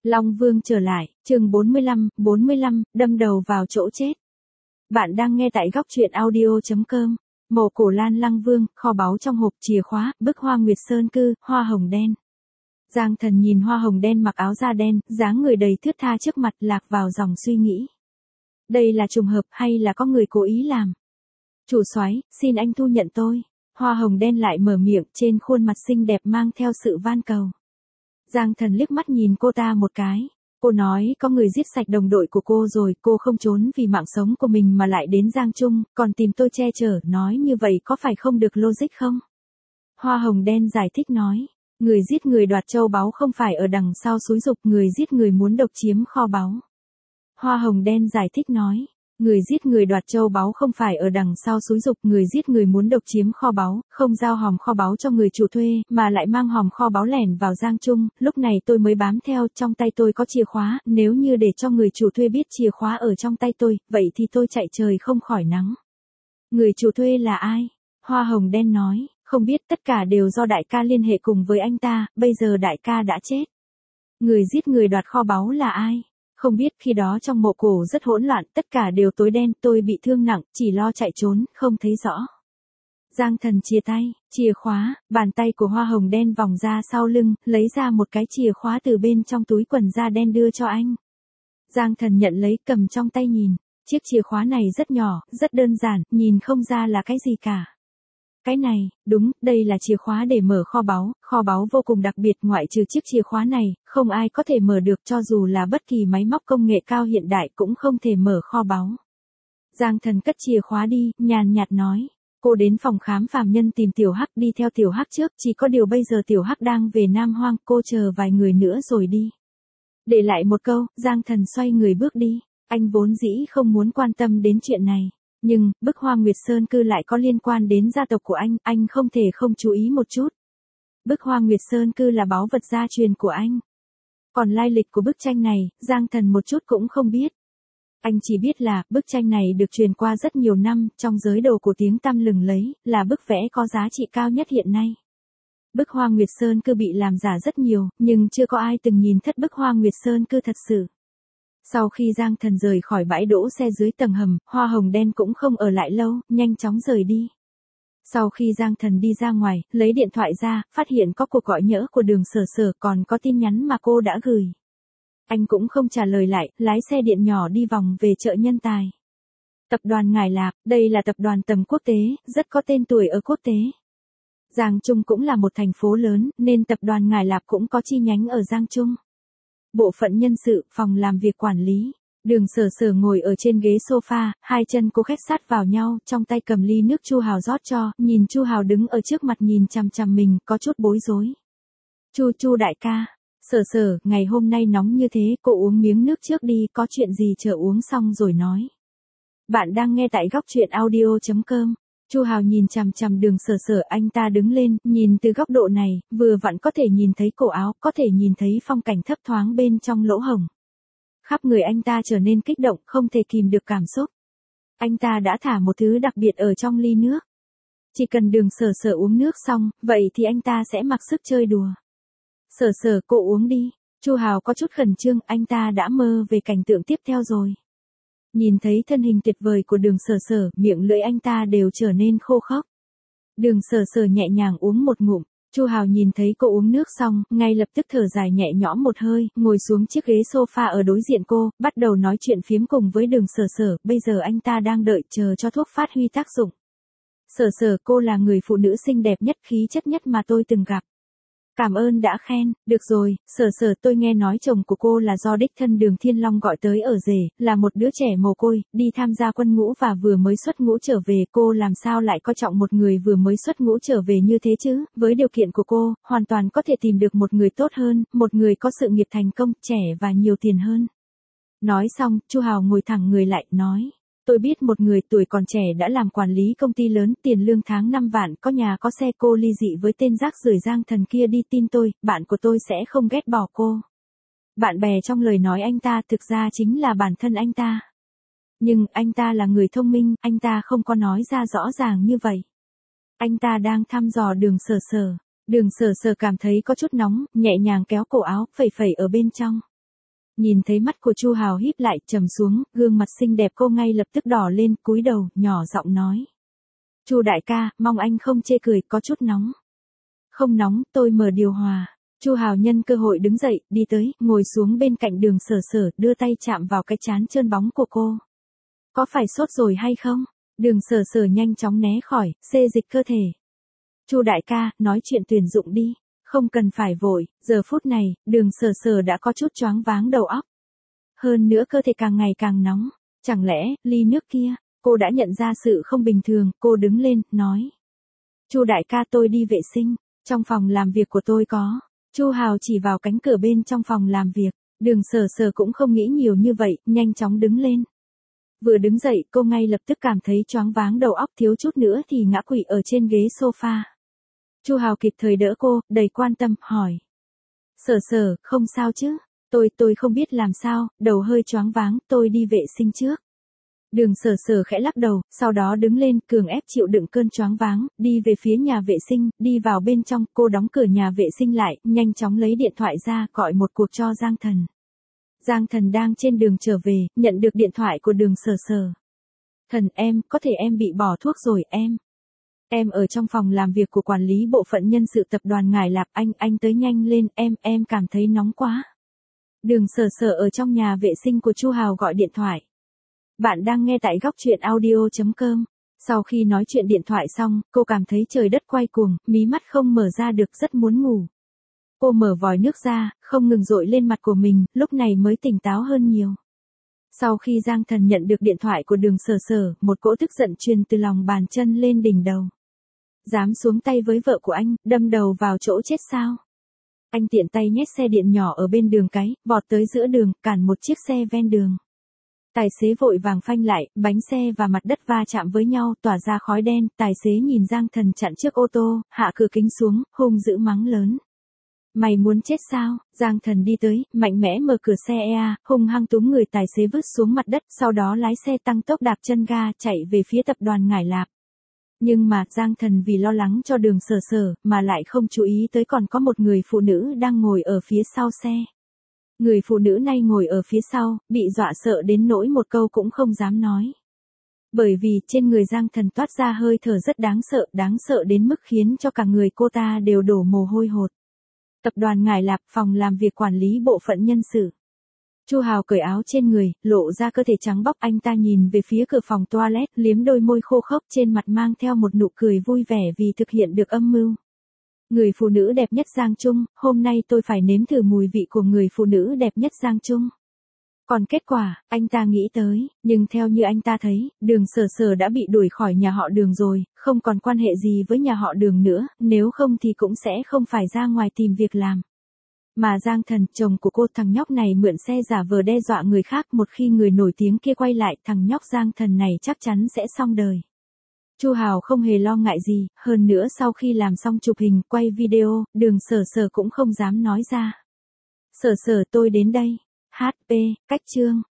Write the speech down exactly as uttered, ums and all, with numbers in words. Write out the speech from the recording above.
Long Vương trở lại, chương bốn mươi lăm, bốn mươi lăm, đâm đầu vào chỗ chết. Bạn đang nghe tại góc truyện audio chấm com. Mộ Cổ Lan Lăng Vương, kho báu trong hộp chìa khóa, bức hoa Nguyệt Sơn Cư, hoa hồng đen. Giang Thần nhìn hoa hồng đen mặc áo da đen, dáng người đầy thướt tha trước mặt, lạc vào dòng suy nghĩ. Đây là trùng hợp hay là có người cố ý làm? Chủ soái, xin anh thu nhận tôi. Hoa hồng đen lại mở miệng, trên khuôn mặt xinh đẹp mang theo sự van cầu. Giang Thần liếc mắt nhìn cô ta một cái. Cô nói có người giết sạch đồng đội của cô rồi, cô không trốn vì mạng sống của mình mà lại đến Giang Trung, còn tìm tôi che chở, nói như vậy có phải không được logic không? Hoa hồng đen giải thích nói, người giết người đoạt châu báu không phải ở đằng sau xúi giục, người giết người muốn độc chiếm kho báu. Hoa hồng đen giải thích nói, người giết người đoạt châu báu không phải ở đằng sau xúi giục, người giết người muốn độc chiếm kho báu, không giao hòm kho báu cho người chủ thuê, mà lại mang hòm kho báu lẻn vào Giang Trung, lúc này tôi mới bám theo, trong tay tôi có chìa khóa, nếu như để cho người chủ thuê biết chìa khóa ở trong tay tôi, vậy thì tôi chạy trời không khỏi nắng. Người chủ thuê là ai? Hoa hồng đen nói, không biết, tất cả đều do đại ca liên hệ cùng với anh ta, bây giờ đại ca đã chết. Người giết người đoạt kho báu là ai? Không biết, khi đó trong mộ cổ rất hỗn loạn, tất cả đều tối đen, tôi bị thương nặng, chỉ lo chạy trốn, không thấy rõ. Giang Thần chia tay, chìa khóa, bàn tay của hoa hồng đen vòng ra sau lưng, lấy ra một cái chìa khóa từ bên trong túi quần da đen đưa cho anh. Giang Thần nhận lấy, cầm trong tay nhìn, chiếc chìa khóa này rất nhỏ, rất đơn giản, nhìn không ra là cái gì cả. Cái này, đúng, đây là chìa khóa để mở kho báu, kho báu vô cùng đặc biệt, ngoại trừ chiếc chìa khóa này, không ai có thể mở được, cho dù là bất kỳ máy móc công nghệ cao hiện đại cũng không thể mở kho báu. Giang Thần cất chìa khóa đi, nhàn nhạt nói, cô đến phòng khám phàm nhân tìm Tiểu Hắc, đi theo Tiểu Hắc trước, chỉ có điều bây giờ Tiểu Hắc đang về Nam Hoang, cô chờ vài người nữa rồi đi. Để lại một câu, Giang Thần xoay người bước đi, anh vốn dĩ không muốn quan tâm đến chuyện này. Nhưng, bức hoa Nguyệt Sơn Cư lại có liên quan đến gia tộc của anh, anh không thể không chú ý một chút. Bức hoa Nguyệt Sơn Cư là báu vật gia truyền của anh. Còn lai lịch của bức tranh này, Giang Thần một chút cũng không biết. Anh chỉ biết là, bức tranh này được truyền qua rất nhiều năm, trong giới đồ cổ tiếng tăm lừng lấy, là bức vẽ có giá trị cao nhất hiện nay. Bức hoa Nguyệt Sơn Cư bị làm giả rất nhiều, nhưng chưa có ai từng nhìn thất bức hoa Nguyệt Sơn Cư thật sự. Sau khi Giang Thần rời khỏi bãi đỗ xe dưới tầng hầm, hoa hồng đen cũng không ở lại lâu, nhanh chóng rời đi. Sau khi Giang Thần đi ra ngoài, lấy điện thoại ra, phát hiện có cuộc gọi nhỡ của Đường Sở Sở, còn có tin nhắn mà cô đã gửi. Anh cũng không trả lời lại, lái xe điện nhỏ đi vòng về chợ Nhân Tài. Tập đoàn Ngải Lạp, đây là tập đoàn tầm quốc tế, rất có tên tuổi ở quốc tế. Giang Trung cũng là một thành phố lớn, nên tập đoàn Ngải Lạp cũng có chi nhánh ở Giang Trung. Bộ phận nhân sự, phòng làm việc quản lý. Đường Sở Sở ngồi ở trên ghế sofa, hai chân cô khép sát vào nhau, trong tay cầm ly nước Chu Hào rót cho, nhìn Chu Hào đứng ở trước mặt nhìn chằm chằm mình, có chút bối rối. Chu Chu đại ca, Sở Sở, ngày hôm nay nóng như thế, cô uống miếng nước trước đi, có chuyện gì chờ uống xong rồi nói. Bạn đang nghe tại góc truyện audio chấm com. Chu Hào nhìn chằm chằm Đường Sở Sở, anh ta đứng lên, nhìn từ góc độ này, vừa vặn có thể nhìn thấy cổ áo, có thể nhìn thấy phong cảnh thấp thoáng bên trong lỗ hổng. Khắp người anh ta trở nên kích động, không thể kìm được cảm xúc. Anh ta đã thả một thứ đặc biệt ở trong ly nước. Chỉ cần Đường Sở Sở uống nước xong, vậy thì anh ta sẽ mặc sức chơi đùa. Sở Sở, cô uống đi. Chu Hào có chút khẩn trương, anh ta đã mơ về cảnh tượng tiếp theo rồi. Nhìn thấy thân hình tuyệt vời của Đường Sở Sở, miệng lưỡi anh ta đều trở nên khô khốc. Đường Sở Sở nhẹ nhàng uống một ngụm, Chu Hào nhìn thấy cô uống nước xong, ngay lập tức thở dài nhẹ nhõm một hơi, ngồi xuống chiếc ghế sofa ở đối diện cô, bắt đầu nói chuyện phiếm cùng với Đường Sở Sở, bây giờ anh ta đang đợi chờ cho thuốc phát huy tác dụng. Sở Sở, cô là người phụ nữ xinh đẹp nhất, khí chất nhất mà tôi từng gặp. Cảm ơn đã khen, được rồi, Sở Sở, tôi nghe nói chồng của cô là do đích thân Đường Thiên Long gọi tới ở rể, là một đứa trẻ mồ côi, đi tham gia quân ngũ và vừa mới xuất ngũ trở về, cô làm sao lại coi trọng một người vừa mới xuất ngũ trở về như thế chứ, với điều kiện của cô, hoàn toàn có thể tìm được một người tốt hơn, một người có sự nghiệp thành công, trẻ và nhiều tiền hơn. Nói xong, Chu Hào ngồi thẳng người lại, nói. Tôi biết một người tuổi còn trẻ đã làm quản lý công ty lớn, tiền lương tháng năm vạn, có nhà có xe, cô ly dị với tên rác rưởi Giang Thần kia đi, tin tôi, bạn của tôi sẽ không ghét bỏ cô. Bạn bè trong lời nói anh ta thực ra chính là bản thân anh ta. Nhưng anh ta là người thông minh, anh ta không có nói ra rõ ràng như vậy. Anh ta đang thăm dò Đường Sở Sở. Đường Sở Sở cảm thấy có chút nóng, nhẹ nhàng kéo cổ áo, phẩy phẩy ở bên trong. Nhìn thấy mắt của Chu Hào híp lại, trầm xuống, gương mặt xinh đẹp cô ngay lập tức đỏ lên, cúi đầu, nhỏ giọng nói. Chu đại ca, mong anh không chê cười, có chút nóng. Không nóng, tôi mở điều hòa. Chu Hào nhân cơ hội đứng dậy, đi tới, ngồi xuống bên cạnh Đường Sở Sở, đưa tay chạm vào cái trán trơn bóng của cô. Có phải sốt rồi hay không? Đường Sở Sở nhanh chóng né khỏi, xê dịch cơ thể. Chu đại ca, nói chuyện tuyển dụng đi. Không cần phải vội, giờ phút này, Đường Sở Sở đã có chút choáng váng đầu óc. Hơn nữa cơ thể càng ngày càng nóng. Chẳng lẽ, ly nước kia, cô đã nhận ra sự không bình thường, cô đứng lên, nói. Chu đại ca, tôi đi vệ sinh, trong phòng làm việc của tôi có. Chu Hào chỉ vào cánh cửa bên trong phòng làm việc. Đường Sở Sở cũng không nghĩ nhiều như vậy, nhanh chóng đứng lên. Vừa đứng dậy, cô ngay lập tức cảm thấy choáng váng đầu óc, thiếu chút nữa thì ngã quỵ ở trên ghế sofa. Chu Hào kịp thời đỡ cô, đầy quan tâm, hỏi. Sở Sở, không sao chứ? Tôi, tôi không biết làm sao, đầu hơi choáng váng, tôi đi vệ sinh trước. Đường Sở Sở khẽ lắc đầu, sau đó đứng lên, cường ép chịu đựng cơn choáng váng, đi về phía nhà vệ sinh, đi vào bên trong, cô đóng cửa nhà vệ sinh lại, nhanh chóng lấy điện thoại ra, gọi một cuộc cho Giang Thần. Giang Thần đang trên đường trở về, nhận được điện thoại của Đường Sở Sở. Thần em, có thể em bị bỏ thuốc rồi em. Em ở trong phòng làm việc của quản lý bộ phận nhân sự tập đoàn Ngải Lạp, anh, anh tới nhanh lên, em, em cảm thấy nóng quá. Đường Sở Sở ở trong nhà vệ sinh của Chu Hào gọi điện thoại. Bạn đang nghe tại góc truyện audio chấm com. Sau khi nói chuyện điện thoại xong, cô cảm thấy trời đất quay cuồng, mí mắt không mở ra được, rất muốn ngủ. Cô mở vòi nước ra, không ngừng dội lên mặt của mình, lúc này mới tỉnh táo hơn nhiều. Sau khi Giang Thần nhận được điện thoại của Đường Sở Sở, một cỗ tức giận truyền từ lòng bàn chân lên đỉnh đầu. Dám xuống tay với vợ của anh, đâm đầu vào chỗ chết sao? Anh tiện tay nhét xe điện nhỏ ở bên đường cái, vọt tới giữa đường, cản một chiếc xe ven đường. Tài xế vội vàng phanh lại, bánh xe và mặt đất va chạm với nhau, tỏa ra khói đen, tài xế nhìn Giang Thần chặn trước ô tô, hạ cửa kính xuống, hung dữ mắng lớn. Mày muốn chết sao? Giang Thần đi tới, mạnh mẽ mở cửa xe e a, hung hăng túm người tài xế vứt xuống mặt đất, sau đó lái xe tăng tốc đạp chân ga, chạy về phía tập đoàn Ngải Lạp. Nhưng mà, Giang Thần vì lo lắng cho Đường Sở Sở, mà lại không chú ý tới còn có một người phụ nữ đang ngồi ở phía sau xe. Người phụ nữ này ngồi ở phía sau, bị dọa sợ đến nỗi một câu cũng không dám nói. Bởi vì trên người Giang Thần toát ra hơi thở rất đáng sợ, đáng sợ đến mức khiến cho cả người cô ta đều đổ mồ hôi hột. Tập đoàn Ngải Lạp, phòng làm việc quản lý bộ phận nhân sự. Chu Hào cởi áo trên người, lộ ra cơ thể trắng bóc, anh ta nhìn về phía cửa phòng toilet, liếm đôi môi khô khốc, trên mặt mang theo một nụ cười vui vẻ vì thực hiện được âm mưu. Người phụ nữ đẹp nhất Giang Trung, hôm nay tôi phải nếm thử mùi vị của người phụ nữ đẹp nhất Giang Trung. Còn kết quả, anh ta nghĩ tới, nhưng theo như anh ta thấy, Đường Sở Sở đã bị đuổi khỏi nhà họ Đường rồi, không còn quan hệ gì với nhà họ Đường nữa, nếu không thì cũng sẽ không phải ra ngoài tìm việc làm. Mà Giang Thần, chồng của cô, thằng nhóc này mượn xe giả vờ đe dọa người khác, một khi người nổi tiếng kia quay lại, thằng nhóc Giang Thần này chắc chắn sẽ xong đời. Chu Hào không hề lo ngại gì, hơn nữa sau khi làm xong chụp hình, quay video, Đường Sở Sở cũng không dám nói ra. Sở Sở, tôi đến đây. hát pê, cách chương.